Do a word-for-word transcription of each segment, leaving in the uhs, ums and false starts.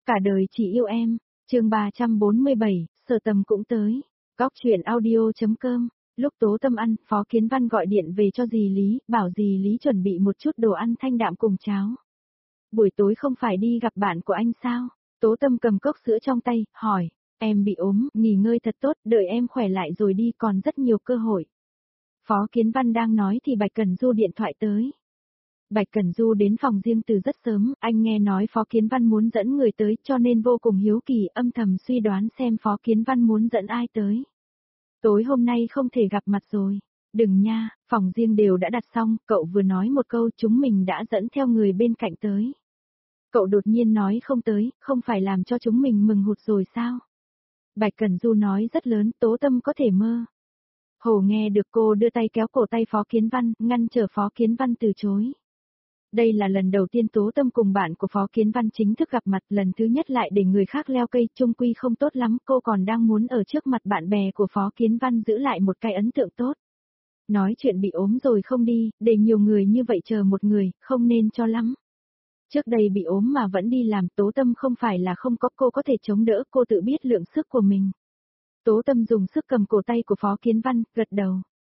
Cả đời chỉ yêu em, chương ba trăm bốn mươi bảy, Sở Tầm cũng tới. Góc truyện audio.com. Lúc Tố Tâm ăn, Phó Kiến Văn gọi điện về cho dì Lý, bảo dì Lý chuẩn bị một chút đồ ăn thanh đạm cùng cháo. Buổi tối không phải đi gặp bạn của anh sao? Tố Tâm cầm cốc sữa trong tay, hỏi, em bị ốm, nghỉ ngơi thật tốt, đợi em khỏe lại rồi đi, còn rất nhiều cơ hội. Phó Kiến Văn đang nói thì Bạch Cẩn Du điện thoại tới. Bạch Cẩn Du đến phòng riêng từ rất sớm, anh nghe nói Phó Kiến Văn muốn dẫn người tới cho nên vô cùng hiếu kỳ, âm thầm suy đoán xem Phó Kiến Văn muốn dẫn ai tới. Tối hôm nay không thể gặp mặt rồi. Đừng nha, phòng riêng đều đã đặt xong, cậu vừa nói một câu chúng mình đã dẫn theo người bên cạnh tới. Cậu đột nhiên nói không tới, không phải làm cho chúng mình mừng hụt rồi sao? Bạch Cẩn Du nói rất lớn, Tố Tâm có thể mơ. Hồ nghe được cô đưa tay kéo cổ tay Phó Kiến Văn, ngăn trở Phó Kiến Văn từ chối. Đây là lần đầu tiên Tố Tâm cùng bạn của Phó Kiến Văn chính thức gặp mặt, lần thứ nhất lại để người khác leo cây, chung quy không tốt lắm, cô còn đang muốn ở trước mặt bạn bè của Phó Kiến Văn giữ lại một cái ấn tượng tốt. Nói chuyện bị ốm rồi không đi, để nhiều người như vậy chờ một người, không nên cho lắm. Trước đây bị ốm mà vẫn đi làm, Tố Tâm không phải là không có, cô có thể chống đỡ, cô tự biết lượng sức của mình. Tố Tâm dùng sức cầm cổ tay của Phó Kiến Văn, gật đầu.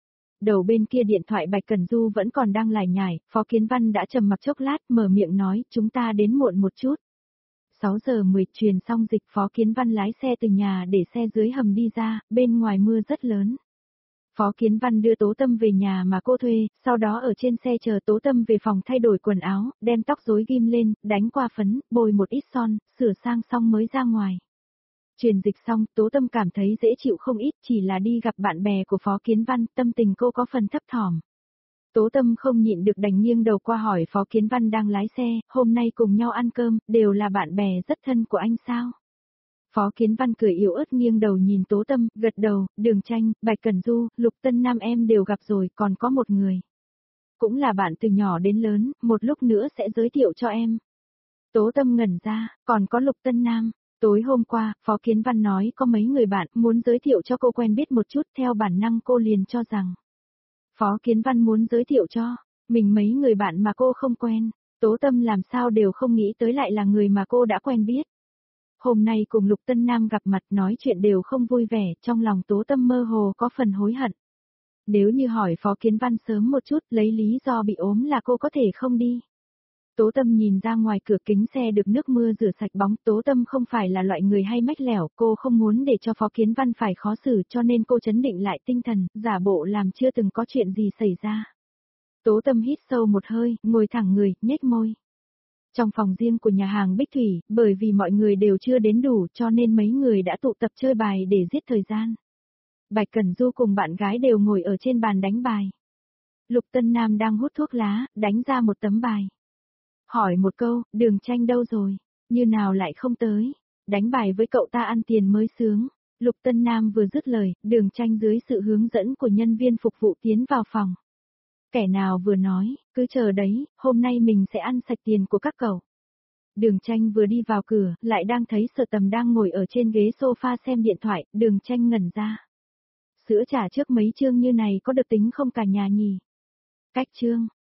Đầu bên kia điện thoại Bạch Cẩn Du vẫn còn đang lải nhải, Phó Kiến Văn đã trầm mặc chốc lát, mở miệng nói, chúng ta đến muộn một chút. sáu giờ mười truyền xong dịch, Phó Kiến Văn lái xe từ nhà để xe dưới hầm đi ra, bên ngoài mưa rất lớn. Phó Kiến Văn đưa Tố Tâm về nhà mà cô thuê, sau đó ở trên xe chờ Tố Tâm về phòng thay đổi quần áo, đem tóc rối ghim lên, đánh qua phấn, bôi một ít son, sửa sang xong mới ra ngoài. Truyền dịch xong, Tố Tâm cảm thấy dễ chịu không ít, chỉ là đi gặp bạn bè của Phó Kiến Văn, tâm tình cô có phần thấp thỏm. Tố Tâm không nhịn được đành nghiêng đầu qua hỏi Phó Kiến Văn đang lái xe, hôm nay cùng nhau ăn cơm, đều là bạn bè rất thân của anh sao? Phó Kiến Văn cười yếu ớt nghiêng đầu nhìn Tố Tâm, gật đầu, Đường Tranh, Bạch Cẩn Du, Lục Tân Nam em đều gặp rồi, còn có một người. Cũng là bạn từ nhỏ đến lớn, một lúc nữa sẽ giới thiệu cho em. Tố Tâm ngẩn ra, còn có Lục Tân Nam. Tối hôm qua, Phó Kiến Văn nói có mấy người bạn muốn giới thiệu cho cô quen biết một chút, theo bản năng cô liền cho rằng. Phó Kiến Văn muốn giới thiệu cho, mình mấy người bạn mà cô không quen, Tố Tâm làm sao đều không nghĩ tới lại là người mà cô đã quen biết. Hôm nay cùng Lục Tân Nam gặp mặt nói chuyện đều không vui vẻ, trong lòng Tố Tâm mơ hồ có phần hối hận. Nếu như hỏi Phó Kiến Văn sớm một chút lấy lý do bị ốm là cô có thể không đi. Tố Tâm nhìn ra ngoài cửa kính xe được nước mưa rửa sạch bóng, Tố Tâm không phải là loại người hay mách lẻo, cô không muốn để cho Phó Kiến Văn phải khó xử cho nên cô trấn định lại tinh thần, giả bộ làm chưa từng có chuyện gì xảy ra. Tố Tâm hít sâu một hơi, ngồi thẳng người, nhếch môi. Trong phòng riêng của nhà hàng Bích Thủy, bởi vì mọi người đều chưa đến đủ cho nên mấy người đã tụ tập chơi bài để giết thời gian. Bạch Cẩn Du cùng bạn gái đều ngồi ở trên bàn đánh bài. Lục Tân Nam đang hút thuốc lá, đánh ra một tấm bài. Hỏi một câu, Đường Tranh đâu rồi? Như nào lại không tới? Đánh bài với cậu ta ăn tiền mới sướng. Lục Tân Nam vừa dứt lời, Đường Tranh dưới sự hướng dẫn của nhân viên phục vụ tiến vào phòng. Kẻ nào vừa nói, cứ chờ đấy, hôm nay mình sẽ ăn sạch tiền của các cậu. Đường Tranh vừa đi vào cửa, lại đang thấy Sở Tầm đang ngồi ở trên ghế sofa xem điện thoại, Đường Tranh ngẩn ra. Sữa trà trước mấy chương như này có được tính không cả nhà nhỉ? Cách chương.